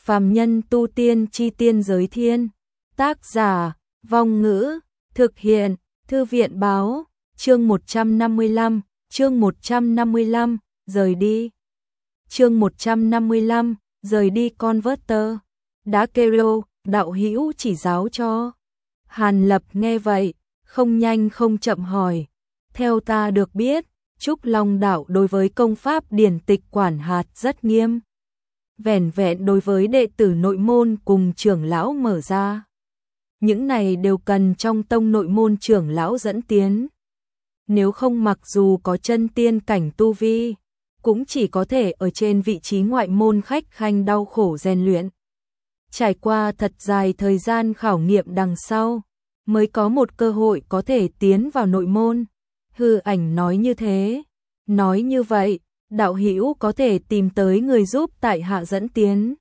Phàm nhân tu tiên chi tiên giới thiên. Tác giả, Vong Ngữ, thực hiện, Thư viện báo, chương 155, rời đi. Chương 155, rời đi Converter. Đã kêu, đạo hữu chỉ giáo cho. Hàn Lập nghe vậy, không nhanh không chậm hỏi. Theo ta được biết, Trúc Long đạo đối với công pháp điển tịch quản hạt rất nghiêm. Vẻn vẹn đối với đệ tử nội môn cùng trưởng lão mở ra. Những này đều cần trong tông nội môn trưởng lão dẫn tiến. Nếu không mặc dù có chân tiên cảnh tu vi, cũng chỉ có thể ở trên vị trí ngoại môn khách khanh đau khổ rèn luyện. Trải qua thật dài thời gian khảo nghiệm đằng sau, mới có một cơ hội có thể tiến vào nội môn. Hư Ảnh nói như thế. Nói như vậy, đạo hữu có thể tìm tới người giúp tại hạ dẫn tiến.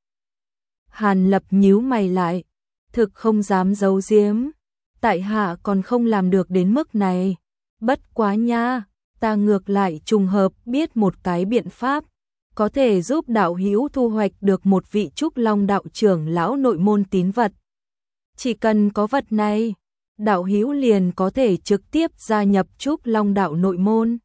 Hàn Lập nhíu mày lại, thực không dám giấu giếm. Tại hạ còn không làm được đến mức này. Bất quá nha, ta ngược lại trùng hợp biết một cái biện pháp, có thể giúp đạo hữu thu hoạch được một vị Trúc Long đạo trưởng lão nội môn tín vật. Chỉ cần có vật này, đạo hữu liền có thể trực tiếp gia nhập Trúc Long đạo nội môn.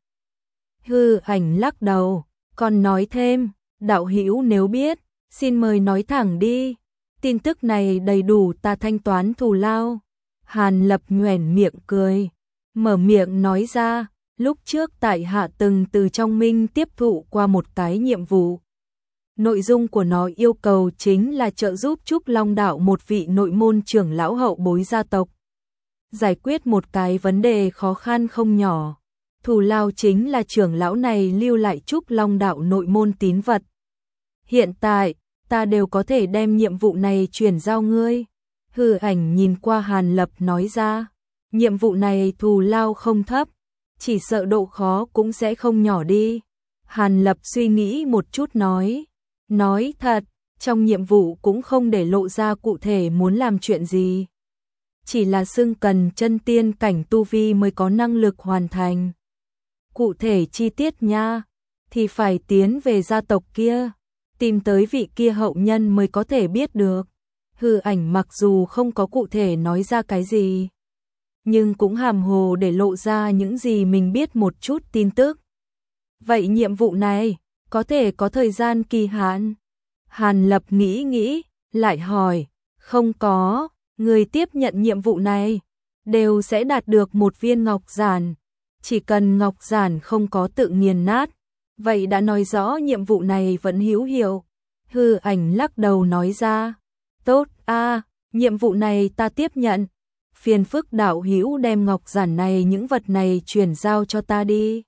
Hư Ảnh lắc đầu, còn nói thêm, đạo hữu nếu biết, xin mời nói thẳng đi. Tin tức này đầy đủ ta thanh toán thù lao. Hàn Lập nhoẻn miệng cười, mở miệng nói ra, lúc trước tại hạ từng từ trong Minh tiếp thụ qua một cái nhiệm vụ. Nội dung của nó yêu cầu chính là trợ giúp Trúc Long đạo một vị nội môn trưởng lão hậu bối gia tộc giải quyết một cái vấn đề khó khăn không nhỏ. Thù lao chính là trưởng lão này lưu lại Trúc Long đạo nội môn tín vật. Hiện tại, ta đều có thể đem nhiệm vụ này chuyển giao ngươi. Hư Ảnh nhìn qua Hàn Lập nói ra, nhiệm vụ này thù lao không thấp, chỉ sợ độ khó cũng sẽ không nhỏ đi. Hàn Lập suy nghĩ một chút nói thật, trong nhiệm vụ cũng không để lộ ra cụ thể muốn làm chuyện gì. Chỉ là xưng cần chân tiên cảnh tu vi mới có năng lực hoàn thành. Cụ thể chi tiết nha, thì phải tiến về gia tộc kia, tìm tới vị kia hậu nhân mới có thể biết được. Hư Ảnh mặc dù không có cụ thể nói ra cái gì, nhưng cũng hàm hồ để lộ ra những gì mình biết một chút tin tức. Vậy nhiệm vụ này, có thể có thời gian kỳ hạn? Hàn Lập nghĩ, lại hỏi, không có, người tiếp nhận nhiệm vụ này, đều sẽ đạt được một viên ngọc giản. Chỉ cần ngọc giản không có tự nghiền nát, vậy đã nói rõ nhiệm vụ này vẫn hữu hiệu. Hư Ảnh lắc đầu nói ra, tốt a, nhiệm vụ này ta tiếp nhận. Phiền phức đạo hữu đem ngọc giản này những vật này chuyển giao cho ta đi.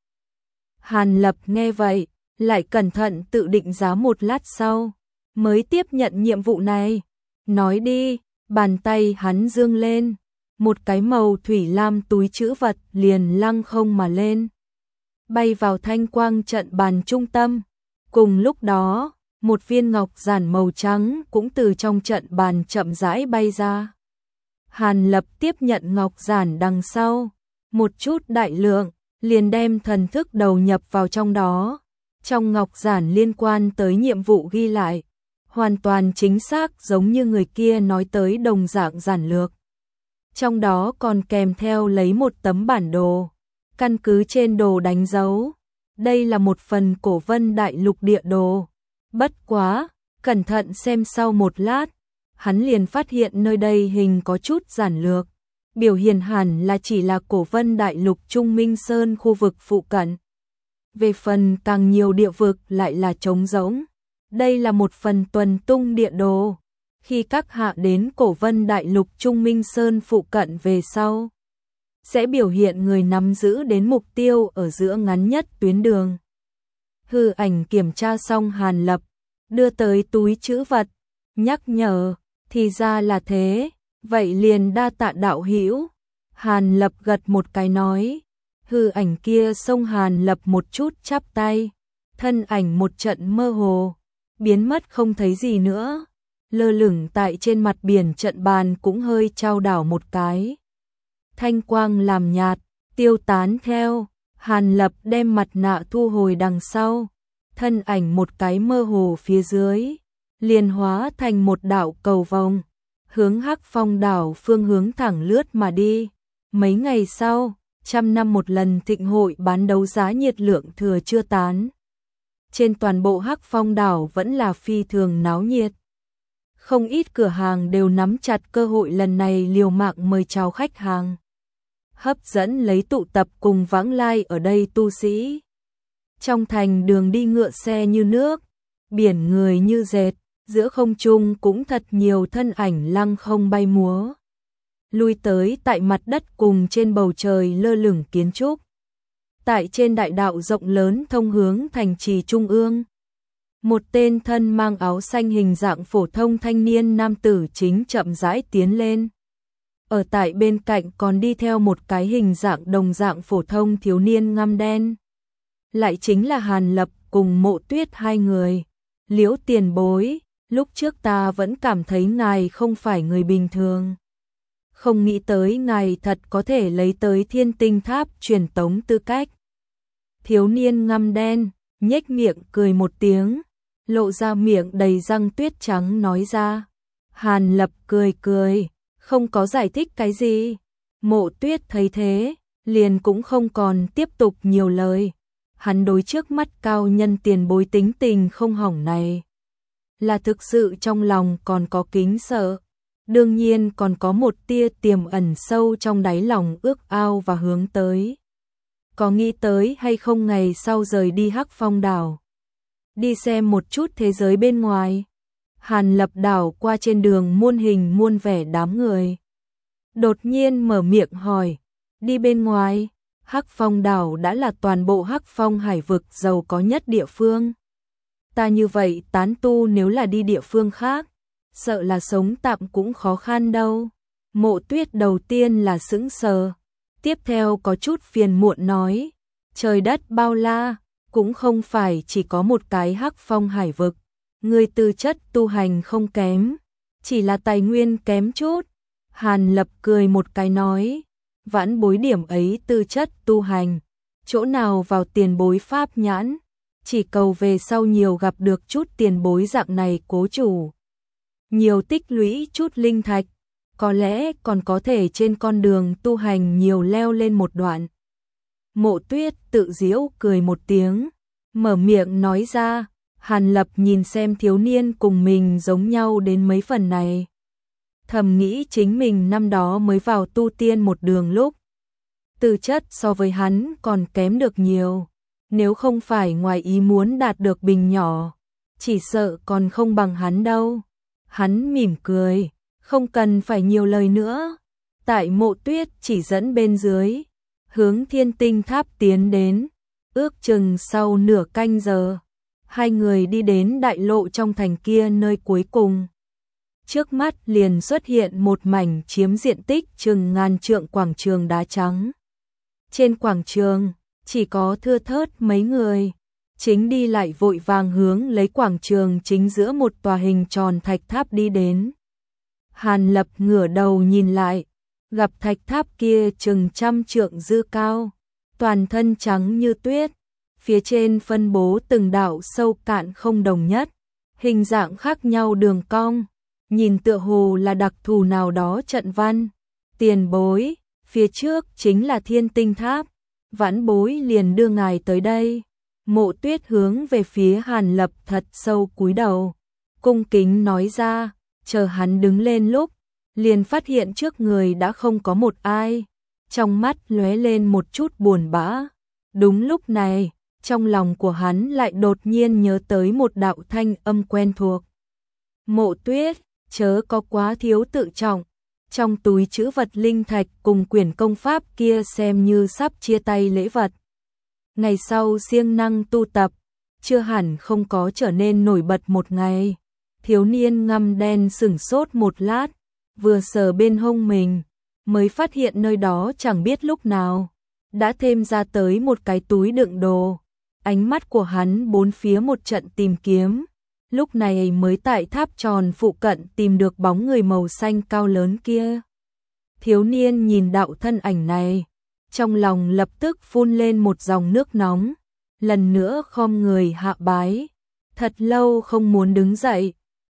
Hàn Lập nghe vậy, lại cẩn thận tự định giá một lát sau, mới tiếp nhận nhiệm vụ này. Nói đi, bàn tay hắn dương lên, một cái màu thủy lam túi trữ vật liền lăng không mà lên, bay vào thanh quang trận bàn trung tâm. Cùng lúc đó, một viên ngọc giản màu trắng cũng từ trong trận bàn chậm rãi bay ra. Hàn Lập tiếp nhận ngọc giản đằng sau, một chút đại lượng, liền đem thần thức đầu nhập vào trong đó. Trong ngọc giản liên quan tới nhiệm vụ ghi lại, hoàn toàn chính xác giống như người kia nói tới đồng dạng giản lược. Trong đó còn kèm theo lấy một tấm bản đồ, căn cứ trên đồ đánh dấu. Đây là một phần Cổ Vân Đại Lục địa đồ. Bất quá, cẩn thận xem sau một lát, hắn liền phát hiện nơi đây hình có chút giản lược, biểu hiện hẳn là chỉ là Cổ Vân Đại Lục Trung Minh Sơn khu vực phụ cận. Về phần càng nhiều địa vực lại là trống rỗng. Đây là một phần tuần tung địa đồ. Khi các hạ đến Cổ Vân Đại Lục Trung Minh Sơn phụ cận về sau, sẽ biểu hiện người nắm giữ đến mục tiêu ở giữa ngắn nhất tuyến đường. Hư Ảnh kiểm tra xong Hàn Lập, đưa tới túi trữ vật, nhắc nhở, thì ra là thế, vậy liền đa tạ đạo hữu. Hàn Lập gật một cái nói. Hư Ảnh kia xông Hàn Lập một chút chắp tay, thân ảnh một trận mơ hồ, biến mất không thấy gì nữa. Lơ lửng tại trên mặt biển trận bàn cũng hơi chao đảo một cái. Thanh quang làm nhạt, tiêu tán theo. Hàn Lập đem mặt nạ thu hồi đằng sau, thân ảnh một cái mơ hồ phía dưới, liền hóa thành một đạo cầu vồng, hướng Hắc Phong đảo phương hướng thẳng lướt mà đi. Mấy ngày sau, 100 năm một lần thịnh hội bán đấu giá nhiệt lượng thừa chưa tán. Trên toàn bộ Hắc Phong đảo vẫn là phi thường náo nhiệt. Không ít cửa hàng đều nắm chặt cơ hội lần này liều mạng mời chào khách hàng, hấp dẫn lấy tụ tập cùng vãng lai ở đây tu sĩ. Trong thành đường đi ngựa xe như nước, biển người như dệt, giữa không trung cũng thật nhiều thân ảnh lăng không bay múa. Lui tới tại mặt đất cùng trên bầu trời lơ lửng kiến trúc. Tại trên đại đạo rộng lớn thông hướng thành trì trung ương, một tên thân mang áo xanh hình dạng phổ thông thanh niên nam tử chính chậm rãi tiến lên. Ở tại bên cạnh còn đi theo một cái hình dạng đồng dạng phổ thông thiếu niên ngăm đen. Lại chính là Hàn Lập cùng Mộ Tuyết hai người. Liễu tiền bối, lúc trước ta vẫn cảm thấy ngài không phải người bình thường. Không nghĩ tới ngài thật có thể lấy tới Thiên Tinh Tháp truyền tống tư cách. Thiếu niên ngăm đen, nhếch miệng cười một tiếng, lộ ra miệng đầy răng tuyết trắng nói ra. Hàn Lập cười cười, không có giải thích cái gì. Mộ Tuyết thấy thế, liền cũng không còn tiếp tục nhiều lời. Hắn đối trước mắt cao nhân tiền bối tính tình không hỏng này, là thực sự trong lòng còn có kính sợ. Đương nhiên còn có một tia tiềm ẩn sâu trong đáy lòng ước ao và hướng tới. Có nghĩ tới hay không ngày sau rời đi Hắc Phong đảo, đi xem một chút thế giới bên ngoài. Hàn Lập đảo qua trên đường muôn hình muôn vẻ đám người, đột nhiên mở miệng hỏi, đi bên ngoài? Hắc Phong đảo đã là toàn bộ Hắc Phong hải vực giàu có nhất địa phương. Ta như vậy tán tu nếu là đi địa phương khác, sợ là sống tạm cũng khó khăn đâu. Mộ Tuyết đầu tiên là sững sờ, tiếp theo có chút phiền muộn nói, trời đất bao la, cũng không phải chỉ có một cái Hắc Phong hải vực. Người tư chất tu hành không kém, chỉ là tài nguyên kém chút. Hàn Lập cười một cái nói, vãn bối điểm ấy tư chất tu hành, chỗ nào vào tiền bối pháp nhãn, chỉ cầu về sau nhiều gặp được chút tiền bối dạng này cố chủ. Nhiều tích lũy chút linh thạch, có lẽ còn có thể trên con đường tu hành nhiều leo lên một đoạn. Mộ Tuyết tự giễu cười một tiếng, mở miệng nói ra. Hàn Lập nhìn xem thiếu niên cùng mình giống nhau đến mấy phần này, thầm nghĩ chính mình năm đó mới vào tu tiên một đường lúc, tư chất so với hắn còn kém được nhiều. Nếu không phải ngoài ý muốn đạt được bình nhỏ, chỉ sợ còn không bằng hắn đâu. Hắn mỉm cười, không cần phải nhiều lời nữa. Tại Mộ Tuyết chỉ dẫn bên dưới, hướng Thiên Tinh Tháp tiến đến. Ước chừng sau nửa canh giờ, hai người đi đến đại lộ trong thành kia nơi cuối cùng. Trước mắt liền xuất hiện một mảnh chiếm diện tích chừng ngàn trượng quảng trường đá trắng. Trên quảng trường, chỉ có thưa thớt mấy người, chính đi lại vội vàng hướng lấy quảng trường chính giữa một tòa hình tròn thạch tháp đi đến. Hàn Lập ngửa đầu nhìn lại, gặp thạch tháp kia chừng 100 trượng dư cao, toàn thân trắng như tuyết. Phía trên phân bố từng đạo sâu cạn không đồng nhất, hình dạng khác nhau đường cong, nhìn tựa hồ là đặc thù nào đó trận văn. Tiền bối, phía trước chính là Thiên Tinh Tháp, vãn bối liền đưa ngài tới đây. Mộ Tuyết hướng về phía Hàn Lập thật sâu cúi đầu, cung kính nói ra. Chờ hắn đứng lên lúc, liền phát hiện trước người đã không có một ai, trong mắt lóe lên một chút buồn bã. Đúng lúc này, trong lòng của hắn lại đột nhiên nhớ tới một đạo thanh âm quen thuộc. Mộ Tuyết, chớ có quá thiếu tự trọng, trong túi trữ vật linh thạch cùng quyển công pháp kia xem như sắp chia tay lễ vật. Ngày sau siêng năng tu tập, chưa hẳn không có trở nên nổi bật một ngày. Thiếu niên ngăm đen sửng sốt một lát, vừa sờ bên hông mình, mới phát hiện nơi đó chẳng biết lúc nào đã thêm ra tới một cái túi đựng đồ. Ánh mắt của hắn bốn phía một trận tìm kiếm, lúc này mới tại tháp tròn phụ cận tìm được bóng người màu xanh cao lớn kia. Thiếu niên nhìn đạo thân ảnh này, trong lòng lập tức phun lên một dòng nước nóng, lần nữa khom người hạ bái, thật lâu không muốn đứng dậy,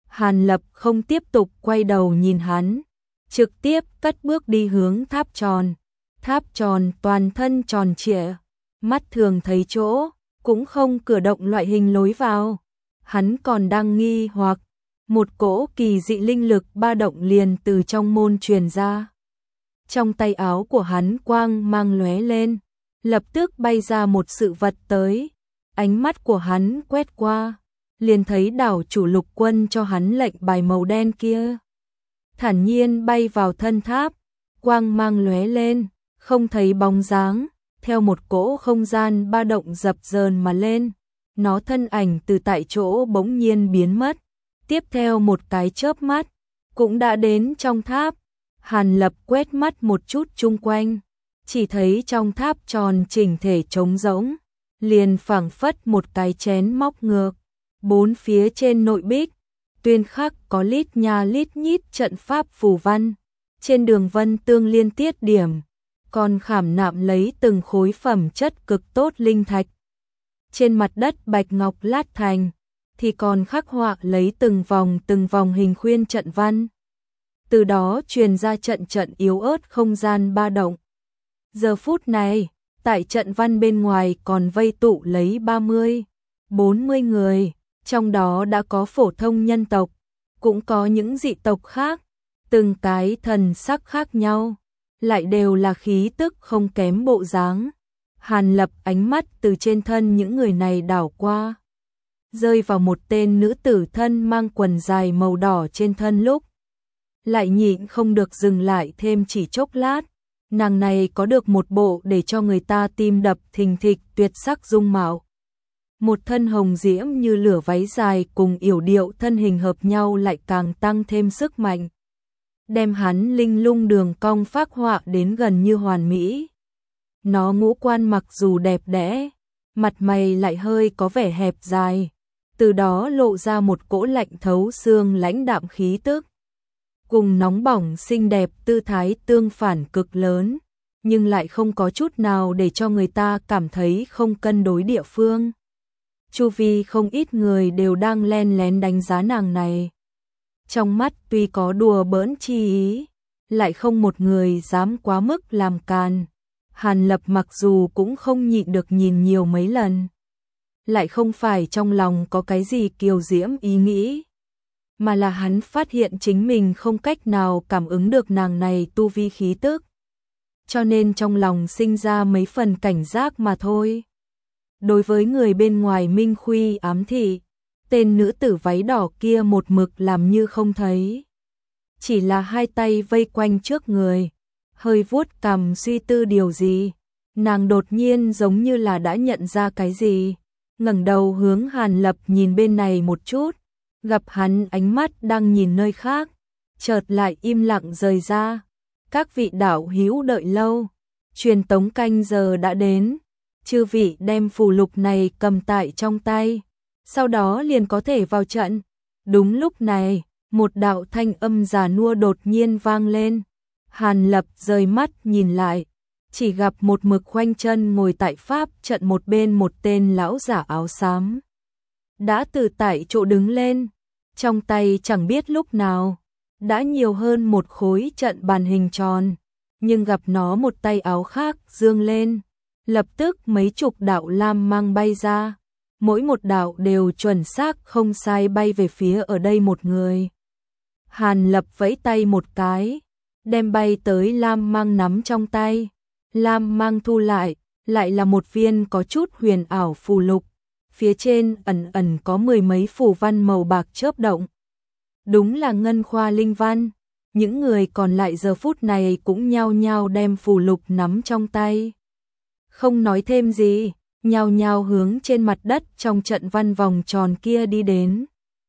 Hàn Lập không tiếp tục quay đầu nhìn hắn, trực tiếp cất bước đi hướng tháp tròn. Tháp tròn toàn thân tròn trịa, mắt thường thấy chỗ, cũng không cử động loại hình lối vào. Hắn còn đang nghi hoặc, một cỗ kỳ dị linh lực ba động liền từ trong môn truyền ra. Trong tay áo của hắn quang mang lóe lên, lập tức bay ra một sự vật tới. Ánh mắt của hắn quét qua, liền thấy đảo chủ Lục Quân cho hắn lệnh bài màu đen kia. Thản nhiên bay vào thân tháp, quang mang lóe lên, không thấy bóng dáng, theo một cỗ không gian ba động dập dờn mà lên. Nó thân ảnh từ tại chỗ bỗng nhiên biến mất, tiếp theo một cái chớp mắt, cũng đã đến trong tháp. Hàn Lập quét mắt một chút chung quanh, chỉ thấy trong tháp tròn chỉnh thể trống rỗng, liền phảng phất một cái chén móc ngược. Bốn phía trên nội bích, tuyên khắc có lít nha lít nhít trận pháp phù văn, trên đường vân tương liên tiết điểm, còn khảm nạm lấy từng khối phẩm chất cực tốt linh thạch. Trên mặt đất bạch ngọc lát thành, thì còn khắc họa lấy từng vòng hình khuyên trận văn. Từ đó truyền ra trận trận yếu ớt không gian ba động. Giờ phút này, tại trận văn bên ngoài còn vây tụ lấy 30-40 người, trong đó đã có phổ thông nhân tộc, cũng có những dị tộc khác, từng cái thần sắc khác nhau, lại đều là khí tức không kém bộ dáng. Hàn Lập ánh mắt từ trên thân những người này đảo qua, rơi vào một tên nữ tử thân mang quần dài màu đỏ trên thân lúc. Lại nhịn không được dừng lại thêm chỉ chốc lát, nàng này có được một bộ để cho người ta tim đập thình thịch tuyệt sắc dung mạo. Một thân hồng diễm như lửa váy dài cùng yểu điệu thân hình hợp nhau lại càng tăng thêm sức mạnh, đem hắn linh lung đường cong phác họa đến gần như hoàn mỹ. Nó ngũ quan mặc dù đẹp đẽ, mặt mày lại hơi có vẻ hẹp dài, từ đó lộ ra một cỗ lạnh thấu xương lãnh đạm khí tức. Cùng nóng bỏng xinh đẹp tư thái tương phản cực lớn, nhưng lại không có chút nào để cho người ta cảm thấy không cân đối địa phương. Chu vi không ít người đều đang len lén đánh giá nàng này. Trong mắt tuy có đùa bỡn chi ý, lại không một người dám quá mức làm càn. Hàn Lập mặc dù cũng không nhịn được nhìn nhiều mấy lần, lại không phải trong lòng có cái gì kiều diễm ý nghĩ, mà là hắn phát hiện chính mình không cách nào cảm ứng được nàng này tu vi khí tức, cho nên trong lòng sinh ra mấy phần cảnh giác mà thôi. Đối với người bên ngoài minh khuy ám thị, tên nữ tử váy đỏ kia một mực làm như không thấy, chỉ là hai tay vây quanh trước người, hơi vuốt cằm suy tư điều gì. Nàng đột nhiên giống như là đã nhận ra cái gì, ngẩng đầu hướng Hàn Lập nhìn bên này một chút, gặp hắn ánh mắt đang nhìn nơi khác, chợt lại im lặng rời ra. Các vị đạo hữu đợi lâu, truyền tống canh giờ đã đến, chư vị đem phù lục này cầm tại trong tay, sau đó liền có thể vào trận. Đúng lúc này, một đạo thanh âm già nua đột nhiên vang lên. Hàn Lập rời mắt nhìn lại, chỉ gặp một mực khoanh chân ngồi tại pháp trận một bên một tên lão giả áo xám. Đã từ tại chỗ đứng lên, trong tay chẳng biết lúc nào, đã nhiều hơn một khối trận bàn hình tròn, nhưng gặp nó một tay áo khác dương lên, lập tức mấy chục đạo lam mang bay ra, mỗi một đạo đều chuẩn xác không sai bay về phía ở đây một người. Hàn Lập vẫy tay một cái, đem bay tới lam mang nắm trong tay, lam mang thu lại, lại là một viên có chút huyền ảo phù lục, phía trên ẩn ẩn có mười mấy phù văn màu bạc chớp động. Đúng là ngân khoa linh văn. Những người còn lại giờ phút này cũng nhao nhao đem phù lục nắm trong tay. Không nói thêm gì, nhao nhao hướng trên mặt đất trong trận văn vòng tròn kia đi đến.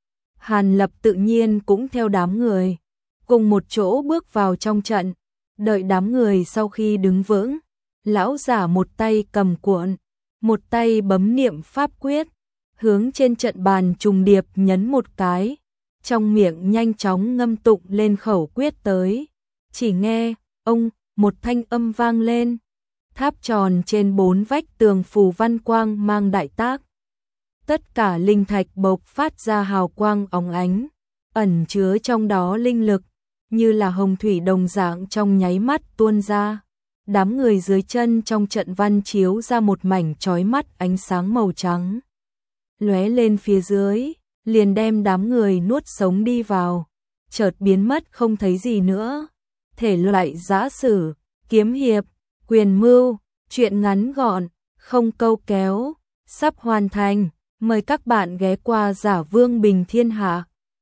Hàn Lập tự nhiên cũng theo đám người, cùng một chỗ bước vào trong trận, đợi đám người sau khi đứng vững, lão giả một tay cầm cuộn, một tay bấm niệm pháp quyết, hướng trên trận bàn trùng điệp nhấn một cái, trong miệng nhanh chóng ngâm tụng lên khẩu quyết tới. Chỉ nghe, ông, một thanh âm vang lên, tháp tròn trên bốn vách tường phù văn quang mang đại tác. Tất cả linh thạch bộc phát ra hào quang óng ánh, ẩn chứa trong đó linh lực, như là hồng thủy đồng dạng trong nháy mắt tuôn ra. Đám người dưới chân trong trận văn chiếu ra một mảnh chói mắt ánh sáng màu trắng. Lóe lên phía dưới, liền đem đám người nuốt sống đi vào, chợt biến mất không thấy gì nữa. Thể loại giã sử, kiếm hiệp, quyền mưu, truyện ngắn gọn, không câu kéo, sắp hoàn thành. Mời các bạn ghé qua Giả Vương Bình Thiên Hạ.